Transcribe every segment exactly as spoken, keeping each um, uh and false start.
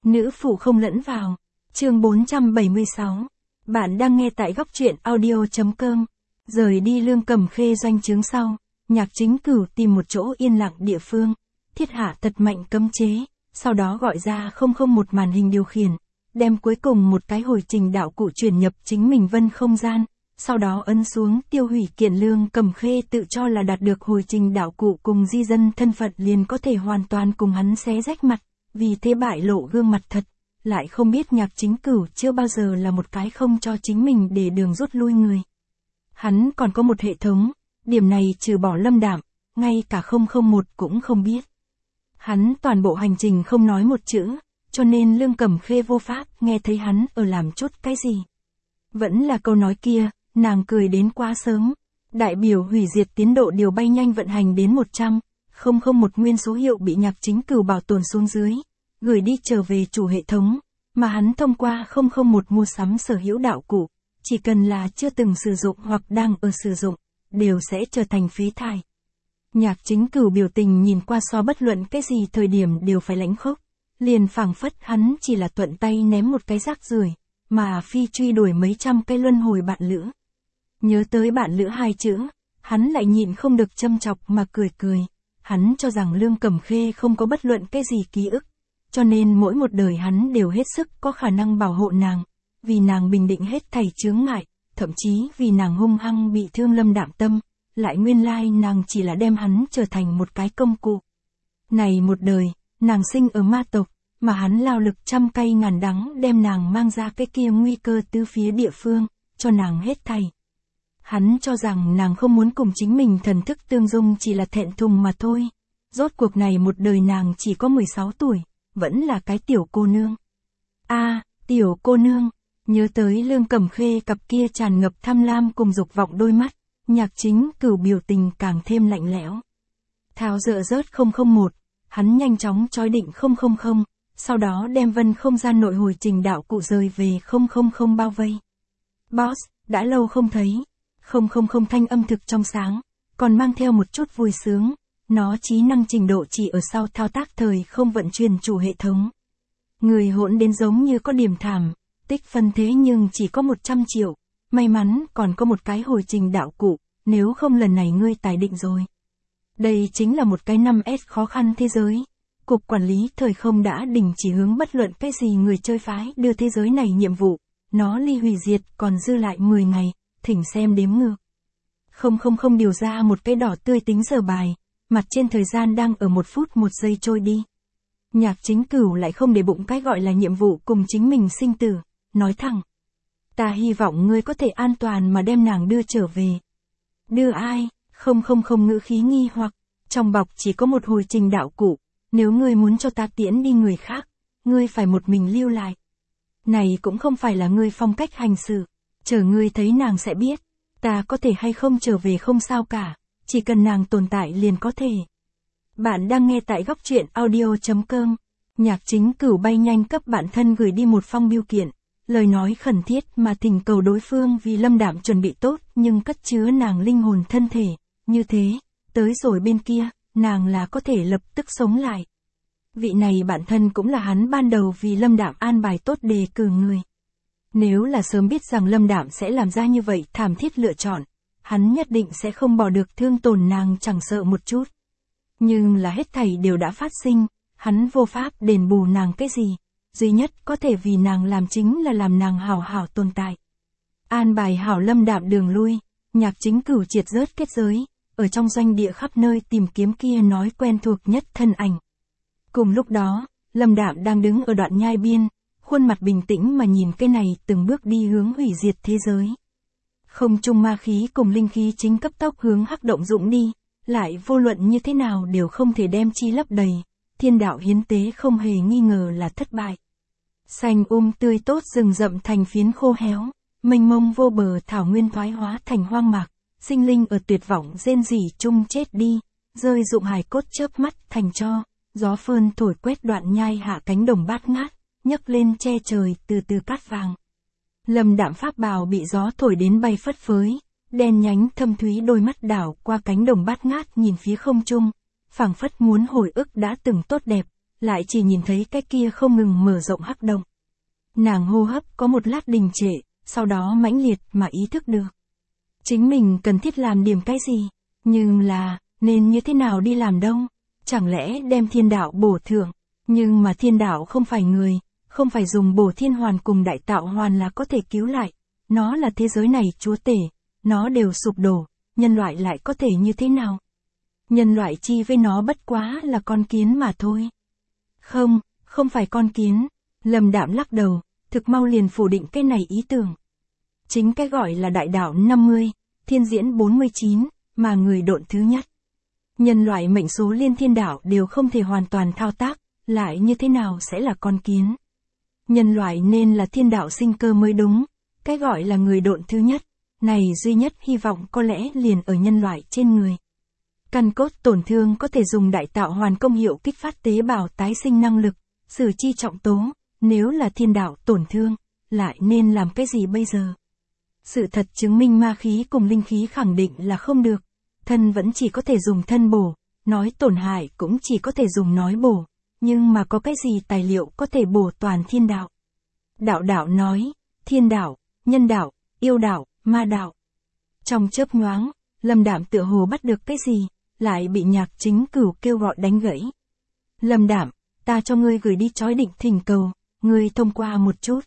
Nữ phụ không lẫn vào. Chương bốn trăm bảy mươi sáu. Bạn đang nghe tại góc truyện audio chấm com. Rời đi Lương Cầm Khê doanh trướng sau, Nhạc Chính Cửu tìm một chỗ yên lặng địa phương, thiết hạ thật mạnh cấm chế, sau đó gọi ra không không một màn hình điều khiển, đem cuối cùng một cái hồi trình đạo cụ chuyển nhập chính mình vân không gian, sau đó ấn xuống tiêu hủy kiện. Lương Cầm Khê tự cho là đạt được hồi trình đạo cụ cùng di dân thân phận liền có thể hoàn toàn cùng hắn xé rách mặt, vì thế bại lộ gương mặt thật, lại không biết Nhạc Chính Cửu chưa bao giờ là một cái không cho chính mình để đường rút lui người. Hắn còn có một hệ thống, điểm này trừ bỏ Lâm Đạm, ngay cả không không một cũng không biết. Hắn toàn bộ hành trình không nói một chữ, cho nên Lương Cầm Khê vô pháp nghe thấy hắn ở làm chút cái gì. Vẫn là câu nói kia, nàng cười đến quá sớm. Đại biểu hủy diệt tiến độ điều bay nhanh vận hành đến một trăm, không không một nguyên số hiệu bị Nhạc Chính Cửu bảo tồn xuống dưới, gửi đi trở về chủ hệ thống, mà hắn thông qua không không một mua sắm sở hữu đạo cụ, chỉ cần là chưa từng sử dụng hoặc đang ở sử dụng, đều sẽ trở thành phế thải. Nhạc Chính Cửu biểu tình nhìn qua so bất luận cái gì thời điểm đều phải lãnh khốc, liền phảng phất hắn chỉ là thuận tay ném một cái rác rưởi, mà phi truy đuổi mấy trăm cái luân hồi bạn lữ. Nhớ tới bạn lữ hai chữ, hắn lại nhịn không được châm chọc mà cười cười. Hắn cho rằng Lương Cầm Khê không có bất luận cái gì ký ức, cho nên mỗi một đời hắn đều hết sức có khả năng bảo hộ nàng, vì nàng bình định hết thảy chướng ngại, thậm chí vì nàng hung hăng bị thương Lâm Đạm tâm, lại nguyên lai nàng chỉ là đem hắn trở thành một cái công cụ. Này một đời, nàng sinh ở ma tộc, mà hắn lao lực trăm cây ngàn đắng đem nàng mang ra cái kia nguy cơ tứ phía địa phương, cho nàng hết thảy. Hắn cho rằng nàng không muốn cùng chính mình thần thức tương dung chỉ là thẹn thùng mà thôi. Rốt cuộc này một đời nàng chỉ có mười sáu tuổi, vẫn là cái tiểu cô nương. A, à, tiểu cô nương, nhớ tới Lương Cầm Khê cặp kia tràn ngập tham lam cùng dục vọng đôi mắt, Nhạc Chính Cửu biểu tình càng thêm lạnh lẽo. Tháo dỡ rớt không không một, hắn nhanh chóng trói định không không không, sau đó đem vân không gian nội hồi trình đạo cụ rời về không không không bao vây. Boss, đã lâu không thấy. Không không không thanh âm thực trong sáng, còn mang theo một chút vui sướng, nó trí năng trình độ chỉ ở sau thao tác thời không vận chuyển chủ hệ thống. Người hỗn đến giống như có điểm thảm, tích phân thế nhưng chỉ có một trăm triệu, may mắn còn có một cái hồi trình đạo cụ, nếu không lần này ngươi tài định rồi. Đây chính là một cái năm S khó khăn thế giới. Cục quản lý thời không đã đình chỉ hướng bất luận cái gì người chơi phái đưa thế giới này nhiệm vụ, nó ly hủy diệt còn dư lại mười ngày. Thỉnh xem đếm ngược. Không không không điều ra một cái đỏ tươi tính giờ bài, mặt trên thời gian đang ở một phút một giây trôi đi. Nhạc Chính Cửu lại không để bụng cái gọi là nhiệm vụ cùng chính mình sinh tử, nói thẳng. Ta hy vọng ngươi có thể an toàn mà đem nàng đưa trở về. Đưa ai? Không không không ngữ khí nghi hoặc, trong bọc chỉ có một hồi trình đạo cụ, nếu ngươi muốn cho ta tiễn đi người khác, ngươi phải một mình lưu lại. Này cũng không phải là ngươi phong cách hành xử. Chờ ngươi thấy nàng sẽ biết, ta có thể hay không trở về không sao cả, chỉ cần nàng tồn tại liền có thể. Bạn đang nghe tại góc truyện audio chấm com. Nhạc Chính Cửu bay nhanh cấp bản thân gửi đi một phong bưu kiện, lời nói khẩn thiết mà thỉnh cầu đối phương vì Lâm Đạm chuẩn bị tốt nhưng cất chứa nàng linh hồn thân thể, như thế, tới rồi bên kia, nàng là có thể lập tức sống lại. Vị này bản thân cũng là hắn ban đầu vì Lâm Đạm an bài tốt đề cử người. Nếu là sớm biết rằng Lâm Đạm sẽ làm ra như vậy thảm thiết lựa chọn, hắn nhất định sẽ không bỏ được thương tổn nàng chẳng sợ một chút. Nhưng là hết thảy đều đã phát sinh, hắn vô pháp đền bù nàng cái gì, duy nhất có thể vì nàng làm chính là làm nàng hảo hảo tồn tại. An bài hảo Lâm Đạm đường lui, Nhạc Chính Cửu triệt rớt kết giới, ở trong doanh địa khắp nơi tìm kiếm kia nói quen thuộc nhất thân ảnh. Cùng lúc đó, Lâm Đạm đang đứng ở đoạn nhai biên, khuôn mặt bình tĩnh mà nhìn cái này từng bước đi hướng hủy diệt thế giới. Không trung ma khí cùng linh khí chính cấp tốc hướng hắc động dũng đi, lại vô luận như thế nào đều không thể đem chi lấp đầy, thiên đạo hiến tế không hề nghi ngờ là thất bại. Xanh um tươi tốt rừng rậm thành phiến khô héo, mênh mông vô bờ thảo nguyên thoái hóa thành hoang mạc, sinh linh ở tuyệt vọng rên rỉ chung chết đi, rơi dụng hài cốt chớp mắt thành tro, gió phơn thổi quét đoạn nhai hạ cánh đồng bát ngát, nhấc lên che trời từ từ cát vàng. Lâm Đạm pháp bào bị gió thổi đến bay phất phới, đen nhánh thâm thúy đôi mắt đảo qua cánh đồng bát ngát nhìn phía không trung, phảng phất muốn hồi ức đã từng tốt đẹp, lại chỉ nhìn thấy cái kia không ngừng mở rộng hắc động. Nàng hô hấp có một lát đình trệ, sau đó mãnh liệt mà ý thức được. Chính mình cần thiết làm điểm cái gì, nhưng là, nên như thế nào đi làm đâu, chẳng lẽ đem thiên đạo bổ thượng, nhưng mà thiên đạo không phải người, không phải dùng bổ thiên hoàn cùng đại tạo hoàn là có thể cứu lại, nó là thế giới này chúa tể, nó đều sụp đổ, nhân loại lại có thể như thế nào? Nhân loại chi với nó bất quá là con kiến mà thôi. Không, không phải con kiến, Lâm Đạm lắc đầu, thực mau liền phủ định cái này ý tưởng. Chính cái gọi là đại đạo năm mươi, thiên diễn bốn mươi chín, mà người độn thứ nhất. Nhân loại mệnh số liên thiên đạo đều không thể hoàn toàn thao tác, lại như thế nào sẽ là con kiến? Nhân loại nên là thiên đạo sinh cơ mới đúng, cái gọi là người độn thứ nhất, này duy nhất hy vọng có lẽ liền ở nhân loại trên người. Căn cốt tổn thương có thể dùng đại tạo hoàn công hiệu kích phát tế bào tái sinh năng lực, xử chi trọng tố, nếu là thiên đạo tổn thương, lại nên làm cái gì bây giờ? Sự thật chứng minh ma khí cùng linh khí khẳng định là không được, thân vẫn chỉ có thể dùng thân bổ, nói tổn hại cũng chỉ có thể dùng nói bổ, nhưng mà có cái gì tài liệu có thể bổ toàn thiên đạo? Đạo đạo nói, thiên đạo, nhân đạo, yêu đạo, ma đạo. Trong chớp nhoáng, Lâm Đạm tựa hồ bắt được cái gì, lại bị Nhạc Chính Cửu kêu gọi đánh gãy. Lâm Đạm, ta cho ngươi gửi đi chói định thỉnh cầu, ngươi thông qua một chút.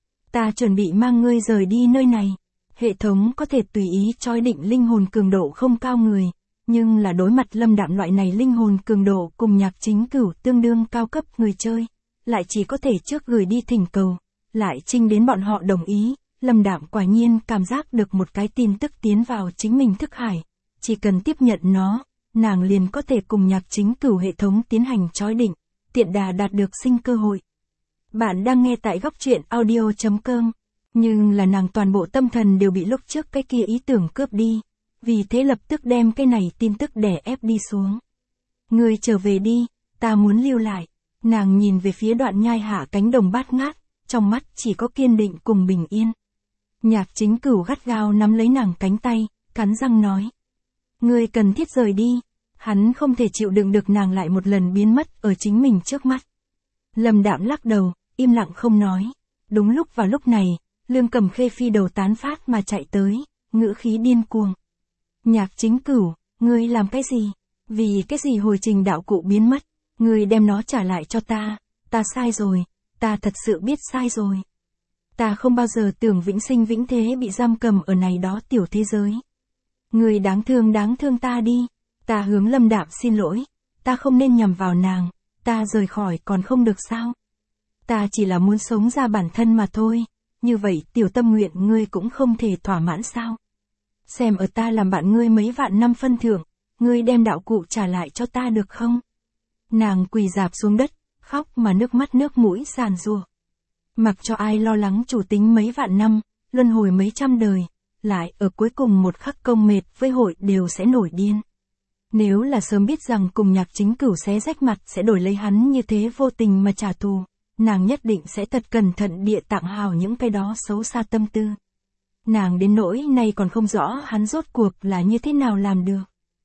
Ta chuẩn bị mang ngươi rời đi nơi này. Hệ thống có thể tùy ý chói định linh hồn cường độ không cao người, nhưng là đối mặt Lâm Đạm loại này linh hồn cường độ cùng Nhạc Chính Cửu tương đương cao cấp người chơi, lại chỉ có thể trước gửi đi thỉnh cầu, lại trinh đến bọn họ đồng ý. Lâm Đạm quả nhiên cảm giác được một cái tin tức tiến vào chính mình thức hải, chỉ cần tiếp nhận nó, nàng liền có thể cùng Nhạc Chính Cửu hệ thống tiến hành chói định, tiện đà đạt được sinh cơ hội. Bạn đang nghe tại góc truyện audio chấm com, nhưng là nàng toàn bộ tâm thần đều bị lúc trước cái kia ý tưởng cướp đi, vì thế lập tức đem cái này tin tức đè ép đi xuống. Ngươi trở về đi, ta muốn lưu lại. Nàng nhìn về phía Đoạn Nhai hạ cánh đồng bát ngát, trong mắt chỉ có kiên định cùng bình yên. Nhạc Chính Cửu gắt gao nắm lấy nàng cánh tay, cắn răng nói. Ngươi cần thiết rời đi. Hắn không thể chịu đựng được nàng lại một lần biến mất ở chính mình trước mắt. Lâm Đạm lắc đầu, im lặng không nói. Đúng lúc vào lúc này, Lương Cầm Khê phi đầu tán phát mà chạy tới, ngữ khí điên cuồng. Nhạc Chính Cửu, ngươi làm cái gì? Vì cái gì hồi trình đạo cụ biến mất? Ngươi đem nó trả lại cho ta. Ta sai rồi, ta thật sự biết sai rồi. Ta không bao giờ tưởng vĩnh sinh vĩnh thế bị giam cầm ở này đó tiểu thế giới. Ngươi đáng thương đáng thương ta đi. Ta hướng Lâm Đạm xin lỗi. Ta không nên nhằm vào nàng. Ta rời khỏi còn không được sao? Ta chỉ là muốn sống ra bản thân mà thôi. Như vậy tiểu tâm nguyện ngươi cũng không thể thỏa mãn sao? Xem ở ta làm bạn ngươi mấy vạn năm phân thưởng, ngươi đem đạo cụ trả lại cho ta được không? Nàng quỳ rạp xuống đất, khóc mà nước mắt nước mũi giàn giụa. Mặc cho ai lo lắng chủ tính mấy vạn năm, luân hồi mấy trăm đời, lại ở cuối cùng một khắc công mệt với hội đều sẽ nổi điên. Nếu là sớm biết rằng cùng Nhạc Chính Cửu xé rách mặt sẽ đổi lấy hắn như thế vô tình mà trả thù, nàng nhất định sẽ thật cẩn thận địa tặng hào những cái đó xấu xa tâm tư. Nàng đến nỗi nay còn không rõ hắn rốt cuộc là như thế nào làm được.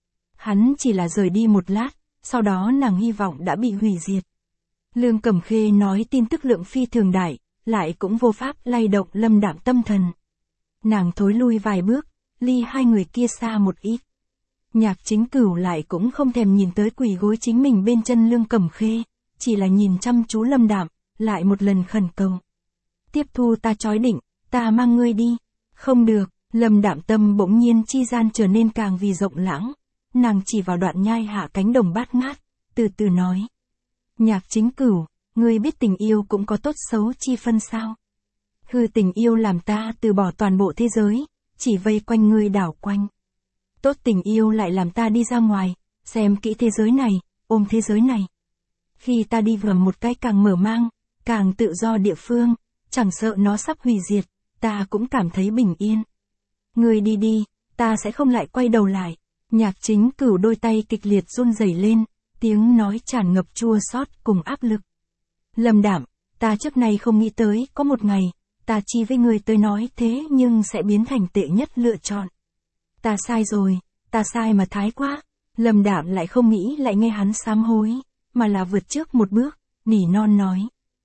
Hắn chỉ là rời đi một lát, sau đó nàng hy vọng đã bị hủy diệt. Lương Cẩm Khê nói tin tức lượng phi thường đại, lại cũng vô pháp lay động Lâm Đạm tâm thần. Nàng thối lui vài bước, ly hai người kia xa một ít. Nhạc Chính Cửu lại cũng không thèm nhìn tới quỳ gối chính mình bên chân Lương Cẩm Khê, chỉ là nhìn chăm chú Lâm Đạm, lại một lần khẩn cầu. Tiếp thu ta chói định, ta mang ngươi đi. Không được, Lâm Đạm tâm bỗng nhiên chi gian trở nên càng vì rộng lãng. Nàng chỉ vào Đoạn Nhai hạ cánh đồng bát ngát, từ từ nói. Nhạc Chính Cửu, ngươi biết tình yêu cũng có tốt xấu chi phân sao? Hư tình yêu làm ta từ bỏ toàn bộ thế giới, chỉ vây quanh ngươi đảo quanh. Tốt tình yêu lại làm ta đi ra ngoài, xem kỹ thế giới này, ôm thế giới này. Khi ta đi vào một cái càng mở mang, càng tự do địa phương, chẳng sợ nó sắp hủy diệt, ta cũng cảm thấy bình yên. Ngươi đi đi, ta sẽ không lại quay đầu lại. Nhạc Chính Cửu đôi tay kịch liệt run rẩy lên, tiếng nói tràn ngập chua xót cùng áp lực. Lâm Đạm, ta trước nay không nghĩ tới có một ngày, ta chi với ngươi tới nói thế nhưng sẽ biến thành tệ nhất lựa chọn. Ta sai rồi, ta sai mà thái quá. Lâm Đạm lại không nghĩ lại nghe hắn sám hối, mà là vượt trước một bước, nỉ non nói.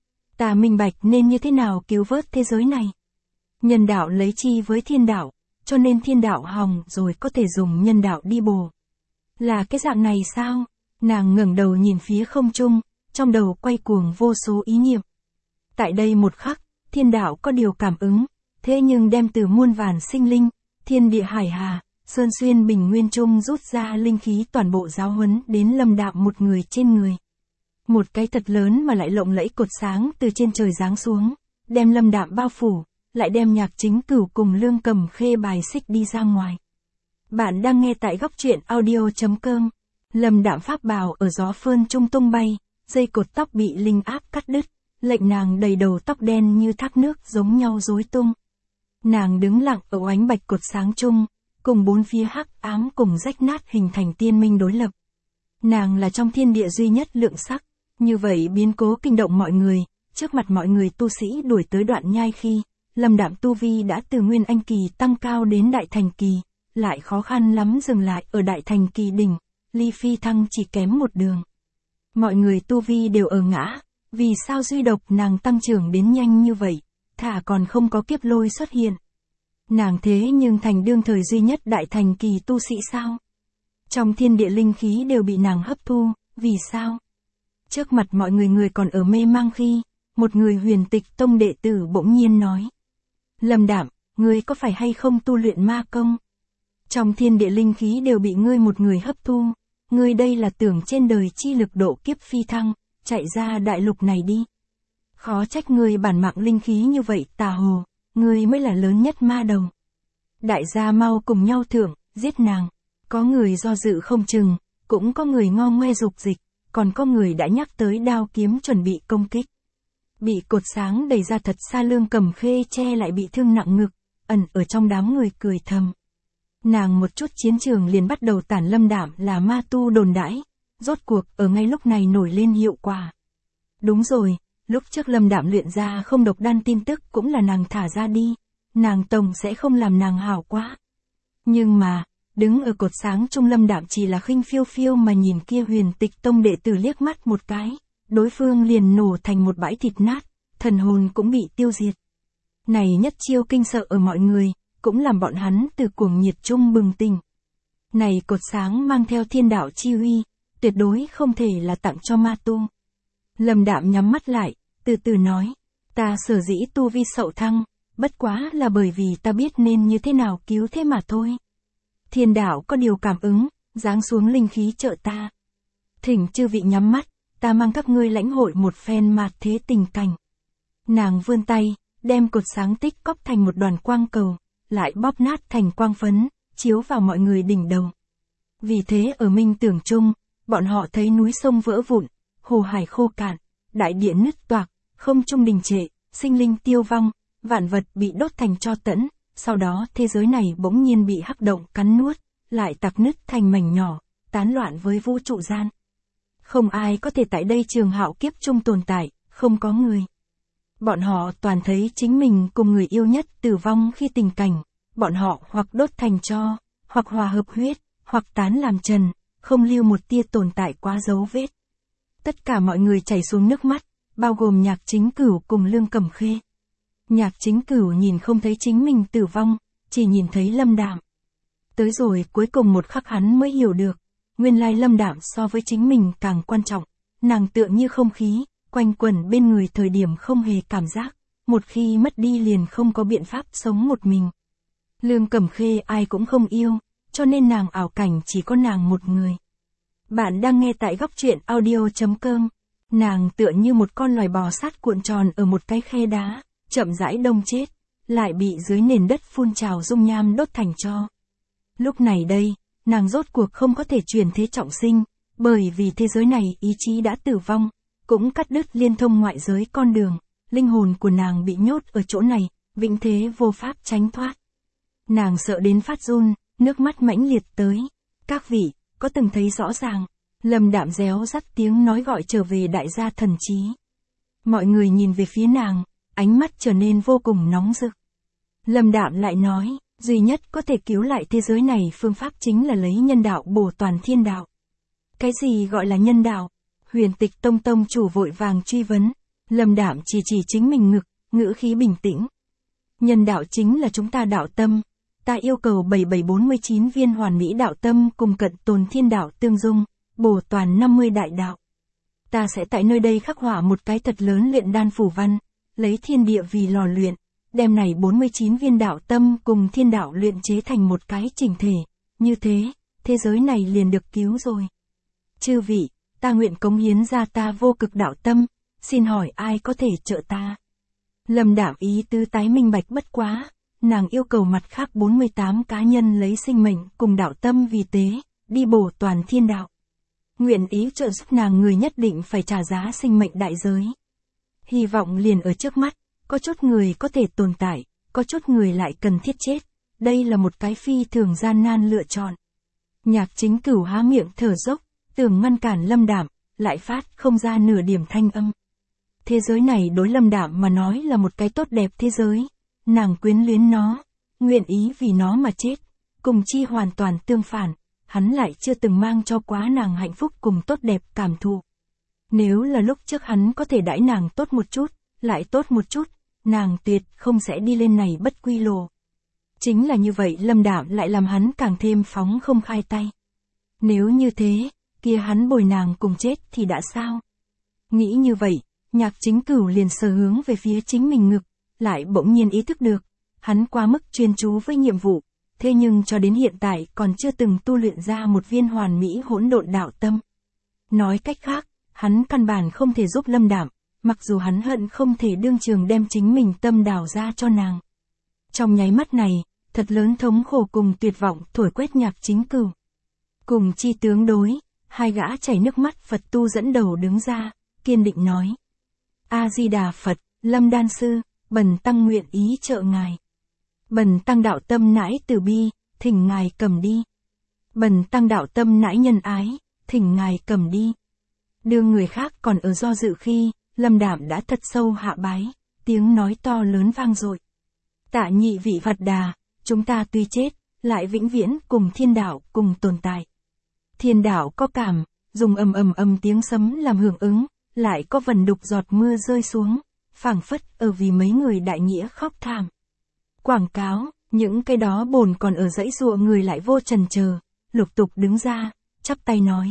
Ta minh bạch nên như thế nào cứu vớt thế giới này. Nhân đạo lấy chi với thiên đạo, cho nên thiên đạo hòng rồi có thể dùng nhân đạo đi bù. Là cái dạng này sao? Nàng ngẩng đầu nhìn phía không trung, trong đầu quay cuồng vô số ý niệm. Tại đây một khắc, thiên đạo có điều cảm ứng, thế nhưng đem từ muôn vàn sinh linh, thiên địa hải hà, sơn xuyên bình nguyên trung rút ra linh khí toàn bộ giáo huấn đến Lâm Đạm một người trên người. Một cái thật lớn mà lại lộng lẫy cột sáng từ trên trời giáng xuống, đem Lâm Đạm bao phủ, lại đem Nhạc Chính Cửu cùng Lương Cầm Khê bài xích đi ra ngoài. Bạn đang nghe tại góc truyện audio.com. Lâm Đạm pháp bào ở gió phơn trung tung bay, dây cột tóc bị linh áp cắt đứt, lệnh nàng đầy đầu tóc đen như thác nước giống nhau rối tung. Nàng đứng lặng ở oánh bạch cột sáng chung, cùng bốn phía hắc ám cùng rách nát hình thành tiên minh đối lập. Nàng là trong thiên địa duy nhất lượng sắc, như vậy biến cố kinh động mọi người, trước mặt mọi người tu sĩ đuổi tới đoạn nhai khi, Lâm Đạm tu vi đã từ nguyên anh kỳ tăng cao đến đại thành kỳ, lại khó khăn lắm dừng lại ở đại thành kỳ đỉnh, ly phi thăng chỉ kém một đường. Mọi người tu vi đều ở ngã, vì sao duy độc nàng tăng trưởng đến nhanh như vậy, thả còn không có kiếp lôi xuất hiện. Nàng thế nhưng thành đương thời duy nhất đại thành kỳ tu sĩ sao? Trong thiên địa linh khí đều bị nàng hấp thu, vì sao? Trước mặt mọi người người còn ở mê mang khi, một người Huyền Tịch Tông đệ tử bỗng nhiên nói. Lâm Đạm, ngươi có phải hay không tu luyện ma công? Trong thiên địa linh khí đều bị ngươi một người hấp thu, ngươi đây là tưởng trên đời chi lực độ kiếp phi thăng, chạy ra đại lục này đi. Khó trách ngươi bản mạng linh khí như vậy tà hồ, ngươi mới là lớn nhất ma đầu. Đại gia mau cùng nhau thưởng, giết nàng. Có người do dự không chừng, cũng có người ngo ngoe dục dịch, còn có người đã nhắc tới đao kiếm chuẩn bị công kích. Bị cột sáng đẩy ra thật xa Lương Cầm Khê che lại bị thương nặng ngực, ẩn ở trong đám người cười thầm. Nàng một chút chiến trường liền bắt đầu tản Lâm Đạm là ma tu đồn đãi, rốt cuộc ở ngay lúc này nổi lên hiệu quả. Đúng rồi, lúc trước Lâm Đạm luyện ra không độc đan tin tức cũng là nàng thả ra đi, nàng tổng sẽ không làm nàng hảo quá. Nhưng mà, đứng ở cột sáng trung Lâm Đạm chỉ là khinh phiêu phiêu mà nhìn kia Huyền Tịch Tông đệ tử liếc mắt một cái, đối phương liền nổ thành một bãi thịt nát, thần hồn cũng bị tiêu diệt. Này nhất chiêu kinh sợ ở mọi người, cũng làm bọn hắn từ cuồng nhiệt chung bừng tỉnh. Này cột sáng mang theo thiên đạo chi uy, tuyệt đối không thể là tặng cho ma tu. Lâm Đạm nhắm mắt lại, từ từ nói, ta sở dĩ tu vi sậu thăng, bất quá là bởi vì ta biết nên như thế nào cứu thế mà thôi. Thiên đạo có điều cảm ứng, giáng xuống linh khí trợ ta. Thỉnh chư vị nhắm mắt, ta mang các ngươi lãnh hội một phen mạt thế tình cảnh. Nàng vươn tay, đem cột sáng tích cóp thành một đoàn quang cầu, lại bóp nát thành quang phấn, chiếu vào mọi người đỉnh đầu. Vì thế ở minh tưởng chung, bọn họ thấy núi sông vỡ vụn, hồ hải khô cạn, đại địa nứt toạc, không trung đình trệ, sinh linh tiêu vong, vạn vật bị đốt thành tro tẫn, sau đó thế giới này bỗng nhiên bị hắc động cắn nuốt, lại tạc nứt thành mảnh nhỏ, tán loạn với vũ trụ gian. Không ai có thể tại đây trường hạo kiếp chung tồn tại, không có người. Bọn họ toàn thấy chính mình cùng người yêu nhất tử vong khi tình cảnh, bọn họ hoặc đốt thành tro, hoặc hòa hợp huyết, hoặc tán làm trần, không lưu một tia tồn tại quá dấu vết. Tất cả mọi người chảy xuống nước mắt, bao gồm Nhạc Chính Cửu cùng Lương Cầm Khê. Nhạc Chính Cửu nhìn không thấy chính mình tử vong, chỉ nhìn thấy Lâm Đạm. Tới rồi cuối cùng một khắc hắn mới hiểu được, nguyên lai Lâm Đạm so với chính mình càng quan trọng, nàng tựa như không khí, quanh quẩn bên người thời điểm không hề cảm giác, một khi mất đi liền không có biện pháp sống một mình. Lương Cầm Khê ai cũng không yêu, cho nên nàng ảo cảnh chỉ có nàng một người. Bạn đang nghe tại góc truyện audio.com. Nàng tựa như một con loài bò sát cuộn tròn ở một cái khe đá, chậm rãi đông chết, lại bị dưới nền đất phun trào dung nham đốt thành tro. Lúc này đây, nàng rốt cuộc không có thể chuyển thế trọng sinh, bởi vì thế giới này ý chí đã tử vong, cũng cắt đứt liên thông ngoại giới con đường, linh hồn của nàng bị nhốt ở chỗ này, vĩnh thế vô pháp tránh thoát. Nàng sợ đến phát run, nước mắt mãnh liệt tới. Các vị, có từng thấy rõ ràng, Lâm Đạm réo rắt tiếng nói gọi trở về đại gia thần trí. Mọi người nhìn về phía nàng, ánh mắt trở nên vô cùng nóng rực. Lâm Đạm lại nói, duy nhất có thể cứu lại thế giới này phương pháp chính là lấy nhân đạo bổ toàn thiên đạo. Cái gì gọi là nhân đạo? Huyền Tịch Tông tông chủ vội vàng truy vấn, Lâm Đạm chỉ chỉ chính mình ngực, ngữ khí bình tĩnh. Nhân đạo chính là chúng ta đạo tâm, ta yêu cầu bảy bảy bốn mươi chín viên hoàn mỹ đạo tâm cùng cận tồn thiên đạo tương dung, bổ toàn năm mươi đại đạo. Ta sẽ tại nơi đây khắc họa một cái thật lớn luyện đan phủ văn, lấy thiên địa vì lò luyện, đem này bốn mươi chín viên đạo tâm cùng thiên đạo luyện chế thành một cái chỉnh thể, như thế, thế giới này liền được cứu rồi. Chư vị, ta nguyện cống hiến ra ta vô cực đạo tâm, xin hỏi ai có thể trợ ta? Lâm Đạm ý tứ tái minh bạch bất quá, nàng yêu cầu mặt khác bốn mươi tám cá nhân lấy sinh mệnh cùng đạo tâm vì tế, đi bổ toàn thiên đạo. Nguyện ý trợ giúp nàng người nhất định phải trả giá sinh mệnh đại giới. Hy vọng liền ở trước mắt, có chút người có thể tồn tại, có chút người lại cần thiết chết, đây là một cái phi thường gian nan lựa chọn. Nhạc Chính Cửu há miệng thở dốc, tưởng ngăn cản Lâm Đạm, lại phát không ra nửa điểm thanh âm. Thế giới này đối Lâm Đạm mà nói là một cái tốt đẹp thế giới, nàng quyến luyến nó, nguyện ý vì nó mà chết, cùng chi hoàn toàn tương phản, hắn lại chưa từng mang cho quá nàng hạnh phúc cùng tốt đẹp cảm thụ. Nếu là lúc trước hắn có thể đãi nàng tốt một chút, lại tốt một chút, nàng tuyệt không sẽ đi lên này bất quy lộ. Chính là như vậy Lâm Đạm lại làm hắn càng thêm phóng không khai tay. Nếu như thế, kia hắn bồi nàng cùng chết thì đã sao? Nghĩ như vậy, Nhạc Chính Cửu liền sờ hướng về phía chính mình ngực, lại bỗng nhiên ý thức được, hắn quá mức chuyên chú với nhiệm vụ, thế nhưng cho đến hiện tại còn chưa từng tu luyện ra một viên hoàn mỹ hỗn độn đạo tâm. Nói cách khác, hắn căn bản không thể giúp Lâm Đạm, mặc dù hắn hận không thể đương trường đem chính mình tâm đào ra cho nàng. Trong nháy mắt này, thật lớn thống khổ cùng tuyệt vọng thổi quét Nhạc Chính Cửu. Cùng chi tướng đối, hai gã chảy nước mắt Phật tu dẫn đầu đứng ra, kiên định nói. A-di-đà Phật, Lâm Đan Sư, bần tăng nguyện ý trợ ngài. Bần tăng đạo tâm nãi từ bi, thỉnh ngài cầm đi. Bần tăng đạo tâm nãi nhân ái, thỉnh ngài cầm đi. Đương người khác còn ở do dự khi, Lâm Đạm đã thật sâu hạ bái, tiếng nói to lớn vang dội. Tạ nhị vị Phật Đà, chúng ta tuy chết, lại vĩnh viễn cùng thiên đạo cùng tồn tại. Thiên đạo có cảm, dùng ầm ầm ầm tiếng sấm làm hưởng ứng, lại có vần đục giọt mưa rơi xuống, phảng phất ở vì mấy người đại nghĩa khóc thảm. Quảng cáo, những cái đó bồn còn ở dãy dụa người lại vô trần chờ, lục tục đứng ra, chắp tay nói.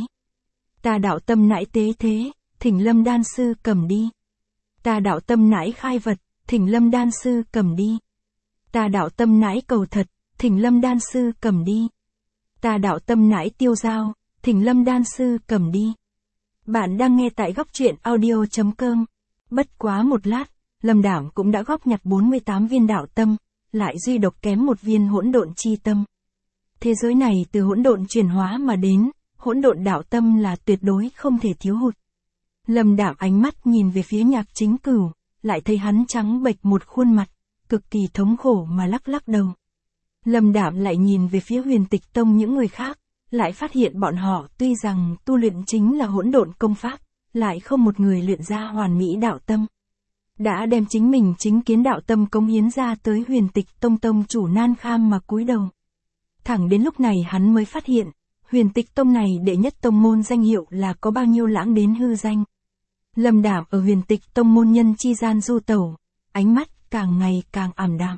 Ta đạo tâm nãi tế thế, thỉnh Lâm Đan Sư cầm đi. Ta đạo tâm nãi khai vật, thỉnh Lâm Đan Sư cầm đi. Ta đạo tâm nãi cầu thật, thỉnh Lâm Đan Sư cầm đi. Ta đạo tâm nãi tiêu giao, thỉnh Lâm Đan Sư cầm đi. Bạn đang nghe tại góc truyện audio chấm com. Bất quá một lát, Lâm Đạm cũng đã góp nhặt bốn mươi tám viên đạo tâm, lại duy độc kém một viên hỗn độn chi tâm. Thế giới này từ hỗn độn chuyển hóa mà đến, hỗn độn đạo tâm là tuyệt đối không thể thiếu hụt. Lâm Đạm ánh mắt nhìn về phía Nhạc Chính Cửu, lại thấy hắn trắng bệch một khuôn mặt, cực kỳ thống khổ mà lắc lắc đầu. Lâm Đạm lại nhìn về phía Huyền Tịch Tông những người khác, lại phát hiện bọn họ tuy rằng tu luyện chính là hỗn độn công pháp, lại không một người luyện ra hoàn mỹ đạo tâm. Đã đem chính mình chính kiến đạo tâm cống hiến ra tới Huyền Tịch Tông tông chủ nan kham mà cúi đầu. Thẳng đến lúc này hắn mới phát hiện, Huyền Tịch Tông này đệ nhất tông môn danh hiệu là có bao nhiêu lãng đến hư danh. Lâm Đạm ở Huyền Tịch Tông môn nhân chi gian du tẩu, ánh mắt càng ngày càng ảm đạm.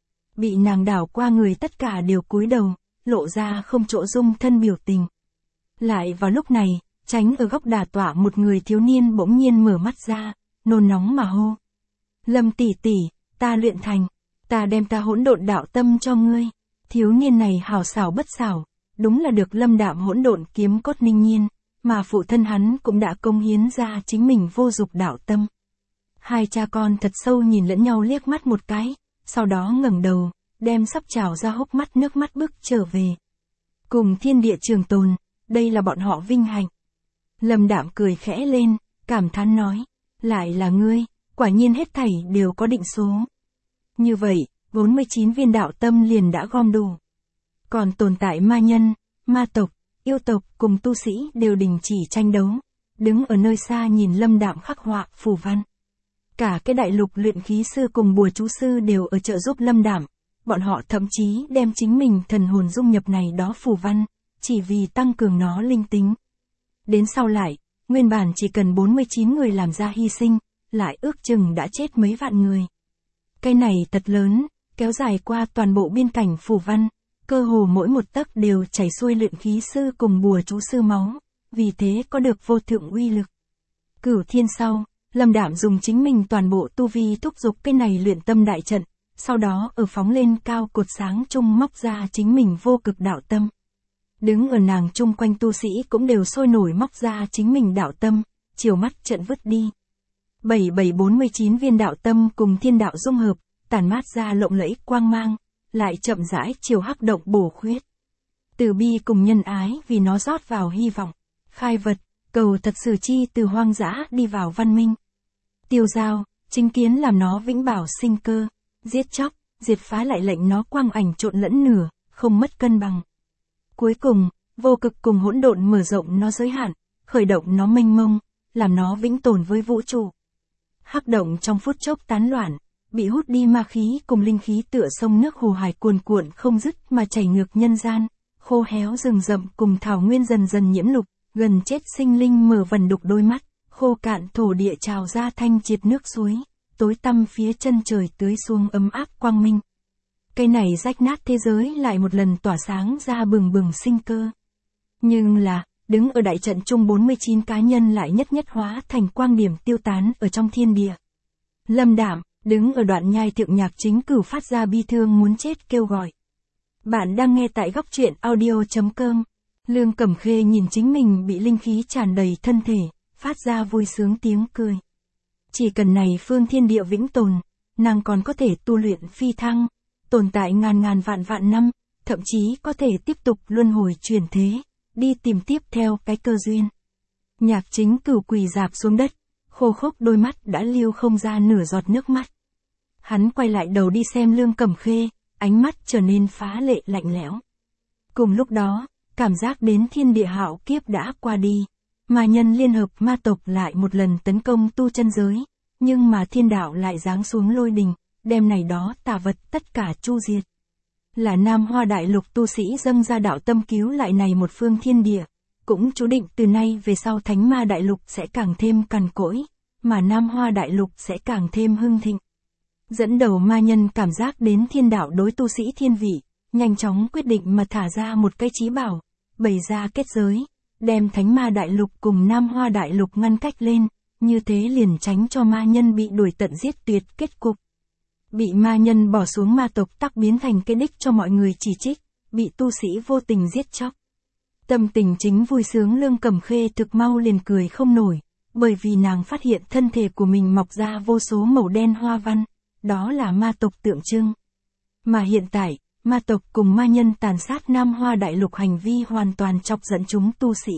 Bị nàng đảo qua người tất cả đều cúi đầu, lộ ra không chỗ dung thân biểu tình. Lại vào lúc này, tránh ở góc đà tọa một người thiếu niên bỗng nhiên mở mắt ra, nôn nóng mà hô. Lâm tỷ tỷ, ta luyện thành, ta đem ta hỗn độn đạo tâm cho ngươi. Thiếu niên này hào xảo bất xảo, đúng là được Lâm Đạm hỗn độn kiếm cốt ninh nhiên, mà phụ thân hắn cũng đã công hiến ra chính mình vô dục đạo tâm. Hai cha con thật sâu nhìn lẫn nhau liếc mắt một cái, sau đó ngẩng đầu, đem sắp trào ra hốc mắt nước mắt bước trở về. Cùng thiên địa trường tồn, đây là bọn họ vinh hạnh. Lâm Đạm cười khẽ lên, cảm thán nói, lại là ngươi, quả nhiên hết thảy đều có định số. Như vậy, bốn mươi chín viên đạo tâm liền đã gom đủ. Còn tồn tại ma nhân, ma tộc, yêu tộc cùng tu sĩ đều đình chỉ tranh đấu, đứng ở nơi xa nhìn Lâm Đạm khắc họa phù văn. Cả cái đại lục luyện khí sư cùng bùa chú sư đều ở trợ giúp Lâm Đạm, bọn họ thậm chí đem chính mình thần hồn dung nhập này đó phù văn, chỉ vì tăng cường nó linh tính. Đến sau lại, nguyên bản chỉ cần bốn mươi chín người làm ra hy sinh, lại ước chừng đã chết mấy vạn người. Cái này thật lớn, kéo dài qua toàn bộ biên cảnh Phủ Văn, cơ hồ mỗi một tấc đều chảy xuôi luyện khí sư cùng bùa chú sư máu, vì thế có được vô thượng uy lực. Cửu thiên sau, Lâm Đạm dùng chính mình toàn bộ tu vi thúc giục cái này luyện tâm đại trận, sau đó ở phóng lên cao cột sáng trung móc ra chính mình vô cực đạo tâm. Đứng ở nàng chung quanh tu sĩ cũng đều sôi nổi móc ra chính mình đạo tâm, chiều mắt trận vứt đi. bảy bảy bốn mươi chín viên đạo tâm cùng thiên đạo dung hợp, tản mát ra lộng lẫy quang mang, lại chậm rãi chiều hắc động bổ khuyết. Từ bi cùng nhân ái vì nó rót vào hy vọng, khai vật, cầu thật sự chi từ hoang dã đi vào văn minh. Tiêu giao, chính kiến làm nó vĩnh bảo sinh cơ, giết chóc, diệt phá lại lệnh nó quang ảnh trộn lẫn nửa, không mất cân bằng. Cuối cùng, vô cực cùng hỗn độn mở rộng nó giới hạn, khởi động nó mênh mông, làm nó vĩnh tồn với vũ trụ. Hắc động trong phút chốc tán loạn, bị hút đi ma khí cùng linh khí tựa sông nước hồ hải cuồn cuộn không dứt mà chảy ngược nhân gian, khô héo rừng rậm cùng thảo nguyên dần dần nhiễm lục, gần chết sinh linh mở vần đục đôi mắt, khô cạn thổ địa trào ra thanh triệt nước suối, tối tăm phía chân trời tưới xuống ấm áp quang minh. Cây này rách nát thế giới lại một lần tỏa sáng ra bừng bừng sinh cơ. Nhưng là, đứng ở đại trận chung bốn mươi chín cá nhân lại nhất nhất hóa thành quang điểm tiêu tán ở trong thiên địa. Lâm Đạm, đứng ở đoạn nhai thượng nhạc chính cửu phát ra bi thương muốn chết kêu gọi. Bạn đang nghe tại góc truyện audio chấm com. Lương Cẩm Khê nhìn chính mình bị linh khí tràn đầy thân thể, phát ra vui sướng tiếng cười. Chỉ cần này phương thiên địa vĩnh tồn, nàng còn có thể tu luyện phi thăng, tồn tại ngàn ngàn vạn vạn năm, thậm chí có thể tiếp tục luân hồi chuyển thế, đi tìm tiếp theo cái cơ duyên. Nhạc chính cửu quỳ rạp xuống đất, khô khốc đôi mắt đã lưu không ra nửa giọt nước mắt. Hắn quay lại đầu đi xem Lương Cẩm Khê, ánh mắt trở nên phá lệ lạnh lẽo. Cùng lúc đó, cảm giác đến thiên địa hạo kiếp đã qua đi, mà nhân liên hợp ma tộc lại một lần tấn công tu chân giới, nhưng mà thiên đạo lại giáng xuống lôi đình, đem này đó tà vật tất cả chu diệt. Là Nam Hoa Đại Lục tu sĩ dâng ra đạo tâm cứu lại này một phương thiên địa, cũng chú định từ nay về sau Thánh Ma Đại Lục sẽ càng thêm cằn cỗi, mà Nam Hoa Đại Lục sẽ càng thêm hưng thịnh. Dẫn đầu ma nhân cảm giác đến thiên đạo đối tu sĩ thiên vị, nhanh chóng quyết định mà thả ra một cái chí bảo, bày ra kết giới, đem Thánh Ma Đại Lục cùng Nam Hoa Đại Lục ngăn cách lên, như thế liền tránh cho ma nhân bị đuổi tận giết tuyệt kết cục. Bị ma nhân bỏ xuống ma tộc tắc biến thành cái đích cho mọi người chỉ trích, bị tu sĩ vô tình giết chóc. Tâm tình chính vui sướng Lương Cẩm Khê thực mau liền cười không nổi, bởi vì nàng phát hiện thân thể của mình mọc ra vô số màu đen hoa văn, đó là ma tộc tượng trưng. Mà hiện tại, ma tộc cùng ma nhân tàn sát Nam Hoa Đại Lục hành vi hoàn toàn chọc giận chúng tu sĩ.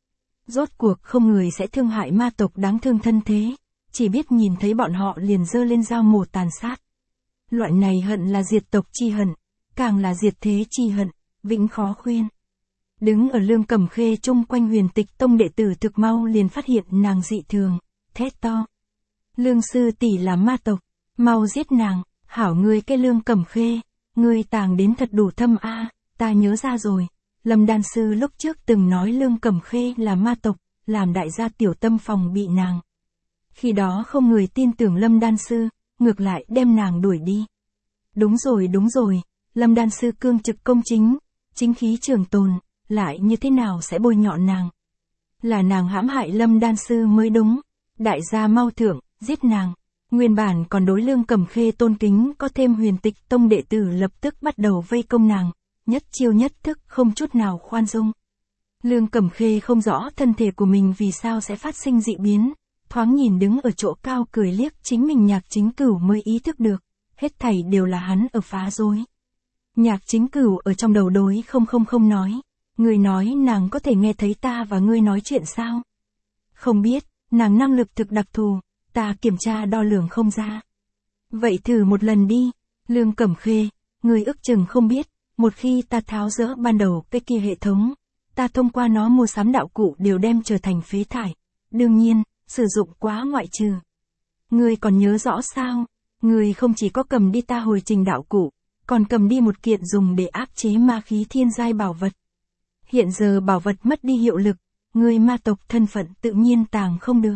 Rốt cuộc không người sẽ thương hại ma tộc đáng thương thân thế, chỉ biết nhìn thấy bọn họ liền giơ lên dao mổ tàn sát. Loại này hận là diệt tộc chi hận, càng là diệt thế chi hận, vĩnh khó khuyên. Đứng ở Lương Cẩm Khê chung quanh Huyền Tịch Tông đệ tử thực mau liền phát hiện nàng dị thường, thét to. Lương sư tỷ là ma tộc, mau giết nàng, hảo ngươi cái Lương Cẩm Khê, ngươi tàng đến thật đủ thâm a, ta nhớ ra rồi. Lâm Đan sư lúc trước từng nói Lương Cẩm Khê là ma tộc, làm đại gia tiểu tâm phòng bị nàng. Khi đó không người tin tưởng Lâm Đan sư, ngược lại đem nàng đuổi đi. Đúng rồi đúng rồi, Lâm Đan sư cương trực công chính, chính khí trường tồn, lại như thế nào sẽ bôi nhọ nàng? Là nàng hãm hại Lâm Đan sư mới đúng, đại gia mau thưởng, giết nàng. Nguyên bản còn đối Lương Cẩm Khê tôn kính có thêm Huyền Tịch Tông đệ tử lập tức bắt đầu vây công nàng, nhất chiêu nhất thức không chút nào khoan dung. Lương Cẩm Khê không rõ thân thể của mình vì sao sẽ phát sinh dị biến, thoáng nhìn đứng ở chỗ cao cười liếc chính mình Nhạc Chính Cửu mới ý thức được, hết thảy đều là hắn ở phá rối. Nhạc Chính Cửu ở trong đầu đối không không không nói, người nói nàng có thể nghe thấy ta và ngươi nói chuyện sao? Không biết, nàng năng lực thực đặc thù, ta kiểm tra đo lường không ra. Vậy thử một lần đi, Lương Cẩm Khê, ngươi ức chừng không biết, một khi ta tháo dỡ ban đầu cái kia hệ thống, ta thông qua nó mua sắm đạo cụ đều đem trở thành phế thải. Đương nhiên, sử dụng quá ngoại trừ. Ngươi còn nhớ rõ sao? Ngươi không chỉ có cầm đi ta hồi trình đạo cụ, còn cầm đi một kiện dùng để áp chế ma khí thiên giai bảo vật. Hiện giờ bảo vật mất đi hiệu lực, ngươi ma tộc thân phận tự nhiên tàng không được.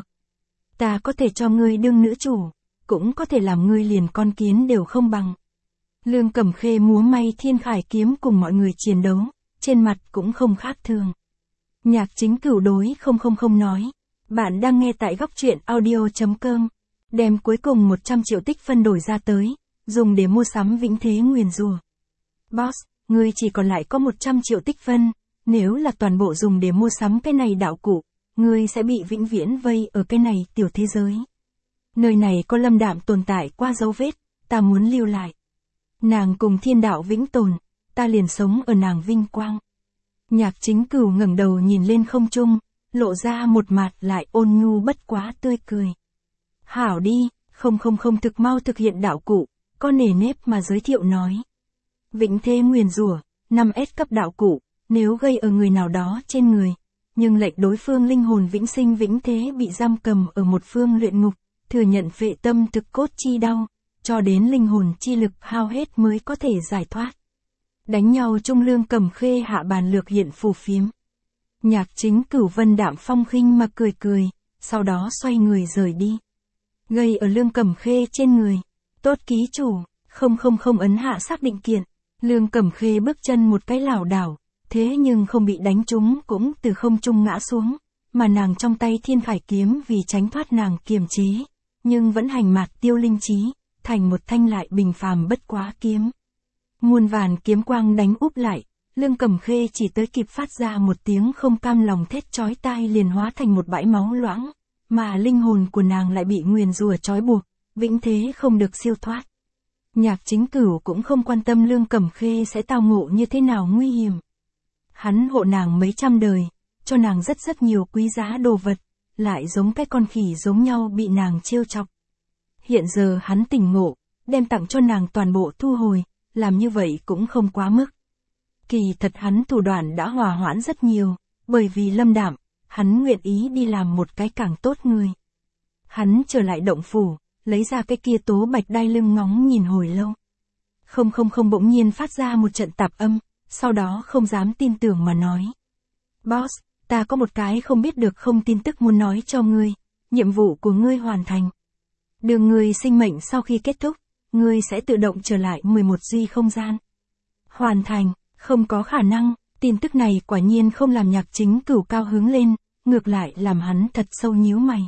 Ta có thể cho ngươi đương nữ chủ, cũng có thể làm ngươi liền con kiến đều không bằng. Lương Cẩm Khê múa may thiên khải kiếm cùng mọi người chiến đấu, trên mặt cũng không khác thường. Nhạc Chính Cửu đối không không không nói. Bạn đang nghe tại góc truyện audio.com. Đem cuối cùng một trăm triệu tích phân đổi ra tới, dùng để mua sắm vĩnh thế nguyền rủa. Boss, ngươi chỉ còn lại có một trăm triệu tích phân, nếu là toàn bộ dùng để mua sắm cái này đạo cụ, ngươi sẽ bị vĩnh viễn vây ở cái này tiểu thế giới. Nơi này có Lâm Đạm tồn tại qua dấu vết, ta muốn lưu lại. Nàng cùng thiên đạo vĩnh tồn, ta liền sống ở nàng vinh quang. Nhạc Chính Cửu ngẩng đầu nhìn lên không trung, lộ ra một mặt lại ôn nhu bất quá tươi cười. Hảo đi, không không không thực mau thực hiện đạo cụ, có nề nếp mà giới thiệu nói. Vĩnh thế nguyền rủa, năm S cấp đạo cụ, nếu gây ở người nào đó trên người, nhưng lệnh đối phương linh hồn vĩnh sinh vĩnh thế bị giam cầm ở một phương luyện ngục, thừa nhận phệ tâm thực cốt chi đau, cho đến linh hồn chi lực hao hết mới có thể giải thoát. Đánh nhau trung Lương Cẩm Khê hạ bàn lược hiện phù phiếm. Nhạc Chính Cửu Vân Đạm phong khinh mà cười cười, sau đó xoay người rời đi. Gây ở Lương Cẩm Khê trên người. Tốt ký chủ, không không không ấn hạ xác định kiện. Lương Cẩm Khê bước chân một cái lảo đảo, thế nhưng không bị đánh trúng cũng từ không trung ngã xuống, mà nàng trong tay thiên khải kiếm vì tránh thoát nàng kiềm chế, nhưng vẫn hành mạt tiêu linh trí, thành một thanh lại bình phàm bất quá kiếm. Muôn vàn kiếm quang đánh úp lại, Lương Cẩm Khê chỉ tới kịp phát ra một tiếng không cam lòng thét chói tai liền hóa thành một bãi máu loãng, mà linh hồn của nàng lại bị nguyền rủa trói buộc, vĩnh thế không được siêu thoát. Nhạc Chính Cửu cũng không quan tâm Lương Cẩm Khê sẽ tao ngộ như thế nào nguy hiểm. Hắn hộ nàng mấy trăm đời, cho nàng rất rất nhiều quý giá đồ vật, lại giống cái con khỉ giống nhau bị nàng trêu chọc. Hiện giờ hắn tỉnh ngộ, đem tặng cho nàng toàn bộ thu hồi, làm như vậy cũng không quá mức. Kỳ thật hắn thủ đoạn đã hòa hoãn rất nhiều, bởi vì Lâm Đạm, hắn nguyện ý đi làm một cái càng tốt người. Hắn trở lại động phủ, lấy ra cái kia tố bạch đai lưng ngóng nhìn hồi lâu. Không không không bỗng nhiên phát ra một trận tạp âm, sau đó không dám tin tưởng mà nói. Boss, ta có một cái không biết được không tin tức muốn nói cho ngươi, nhiệm vụ của ngươi hoàn thành. Đường ngươi sinh mệnh sau khi kết thúc, ngươi sẽ tự động trở lại mười một duy không gian. Hoàn thành, không có khả năng, tin tức này quả nhiên không làm Nhạc Chính Cửu cao hứng lên, ngược lại làm hắn thật sâu nhíu mày.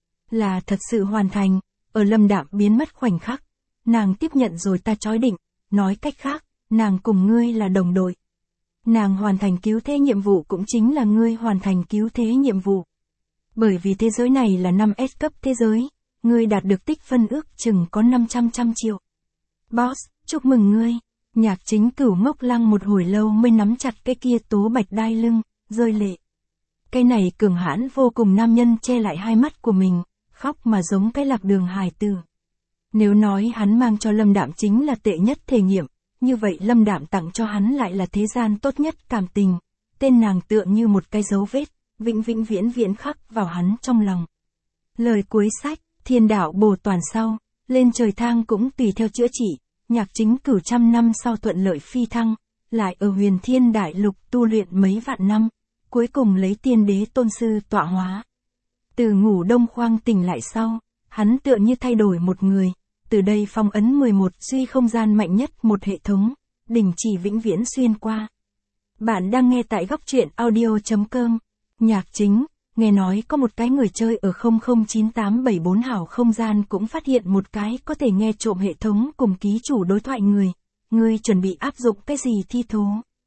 Là thật sự hoàn thành, ở Lâm Đạm biến mất khoảnh khắc, nàng tiếp nhận rồi ta chói định, nói cách khác, nàng cùng ngươi là đồng đội. Nàng hoàn thành cứu thế nhiệm vụ cũng chính là ngươi hoàn thành cứu thế nhiệm vụ. Bởi vì thế giới này là năm S cấp thế giới, ngươi đạt được tích phân ước chừng có năm trăm trăm triệu. Boss, chúc mừng ngươi. Nhạc Chính Cửu ngốc lăng một hồi lâu mới nắm chặt cái kia tố bạch đai lưng, rơi lệ. Cái này cường hãn vô cùng nam nhân che lại hai mắt của mình, khóc mà giống cái lạc đường hài tử. Nếu nói hắn mang cho Lâm Đạm chính là tệ nhất thể nghiệm, như vậy Lâm Đạm tặng cho hắn lại là thế gian tốt nhất cảm tình, tên nàng tựa như một cái dấu vết, vĩnh vĩnh viễn viễn khắc vào hắn trong lòng. Lời cuối sách, thiên đạo bổ toàn sau, lên trời thang cũng tùy theo chữa trị, Nhạc Chính Cửu trăm năm sau thuận lợi phi thăng, lại ở huyền thiên đại lục tu luyện mấy vạn năm, cuối cùng lấy tiên đế tôn sư tọa hóa. Từ ngủ đông khoang tỉnh lại sau, hắn tựa như thay đổi một người, từ đây phong ấn mười một duy không gian mạnh nhất một hệ thống, đình chỉ vĩnh viễn xuyên qua. Bạn đang nghe tại góc truyện audio.com. Nhạc Chính, nghe nói có một cái người chơi ở không không chín tám bảy bốn hảo không gian cũng phát hiện một cái có thể nghe trộm hệ thống cùng ký chủ đối thoại người. Ngươi chuẩn bị áp dụng cái gì thi thố?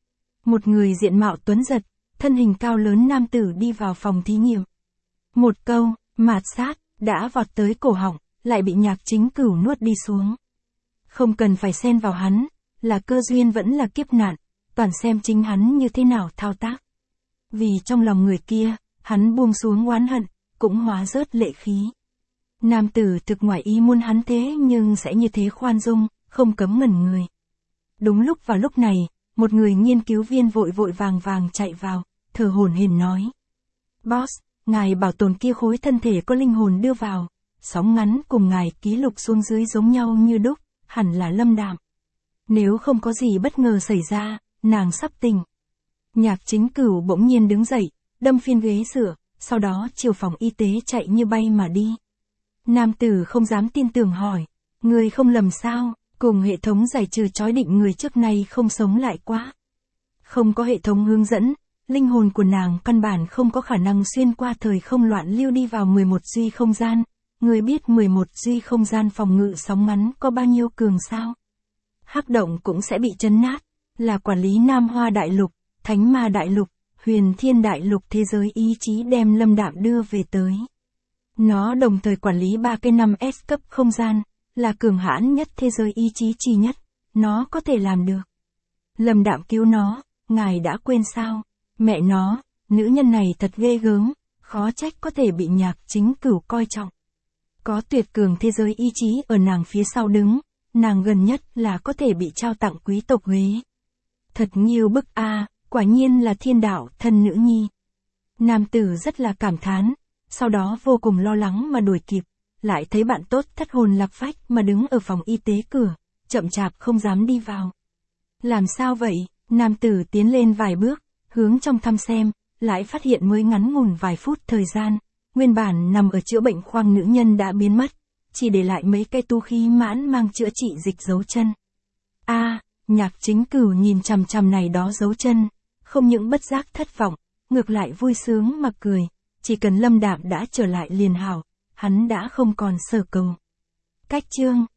Một người diện mạo tuấn giật, thân hình cao lớn nam tử đi vào phòng thí nghiệm. Một câu, mạt sát, đã vọt tới cổ họng, lại bị Nhạc Chính Cửu nuốt đi xuống. Không cần phải xen vào hắn, là cơ duyên vẫn là kiếp nạn, toàn xem chính hắn như thế nào thao tác. Vì trong lòng người kia, hắn buông xuống oán hận, cũng hóa rớt lệ khí. Nam tử thực ngoại ý muốn hắn thế nhưng sẽ như thế khoan dung, không cấm ngẩn người. Đúng lúc vào lúc này, một người nghiên cứu viên vội vội vàng vàng chạy vào, thở hổn hển nói. Boss, ngài bảo tồn kia khối thân thể có linh hồn đưa vào, sóng ngắn cùng ngài ký lục xuống dưới giống nhau như đúc, hẳn là Lâm Đạm. Nếu không có gì bất ngờ xảy ra, nàng sắp tỉnh. Nhạc Chính Cửu bỗng nhiên đứng dậy, đâm phiên ghế dựa, sau đó chiều phòng y tế chạy như bay mà đi. Nam tử không dám tin tưởng hỏi, người không lầm sao, cùng hệ thống giải trừ trói định người trước nay không sống lại quá. Không có hệ thống hướng dẫn, linh hồn của nàng căn bản không có khả năng xuyên qua thời không loạn lưu đi vào mười một duy không gian. Người biết mười một duy không gian phòng ngự sóng ngắn có bao nhiêu cường sao? Hắc động cũng sẽ bị chấn nát, là quản lý Nam Hoa Đại Lục, Thánh Ma Đại Lục, Huyền Thiên Đại Lục thế giới ý chí đem Lâm Đạm đưa về tới. Nó đồng thời quản lý ba cái năm S cấp không gian, là cường hãn nhất thế giới ý chí chi nhất, nó có thể làm được. Lâm Đạm cứu nó, ngài đã quên sao? Mẹ nó, nữ nhân này thật ghê gớm, khó trách có thể bị Nhạc Chính Cửu coi trọng. Có tuyệt cường thế giới ý chí ở nàng phía sau đứng, nàng gần nhất là có thể bị trao tặng quý tộc Huế. Thật nhiều bức a, à, quả nhiên là thiên đạo thân nữ nhi. Nam tử rất là cảm thán, sau đó vô cùng lo lắng mà đuổi kịp, lại thấy bạn tốt thất hồn lạc phách mà đứng ở phòng y tế cửa, chậm chạp không dám đi vào. Làm sao vậy? Nam tử tiến lên vài bước, hướng trong thăm xem, lại phát hiện mới ngắn ngủn vài phút thời gian, nguyên bản nằm ở chữa bệnh khoang nữ nhân đã biến mất, chỉ để lại mấy cây tu khí mãn mang chữa trị dịch dấu chân. A, à, Nhạc Chính Cửu nhìn chằm chằm này đó dấu chân, không những bất giác thất vọng, ngược lại vui sướng mà cười, chỉ cần Lâm Đạm đã trở lại liền hảo, hắn đã không còn sở cầu. Cách chương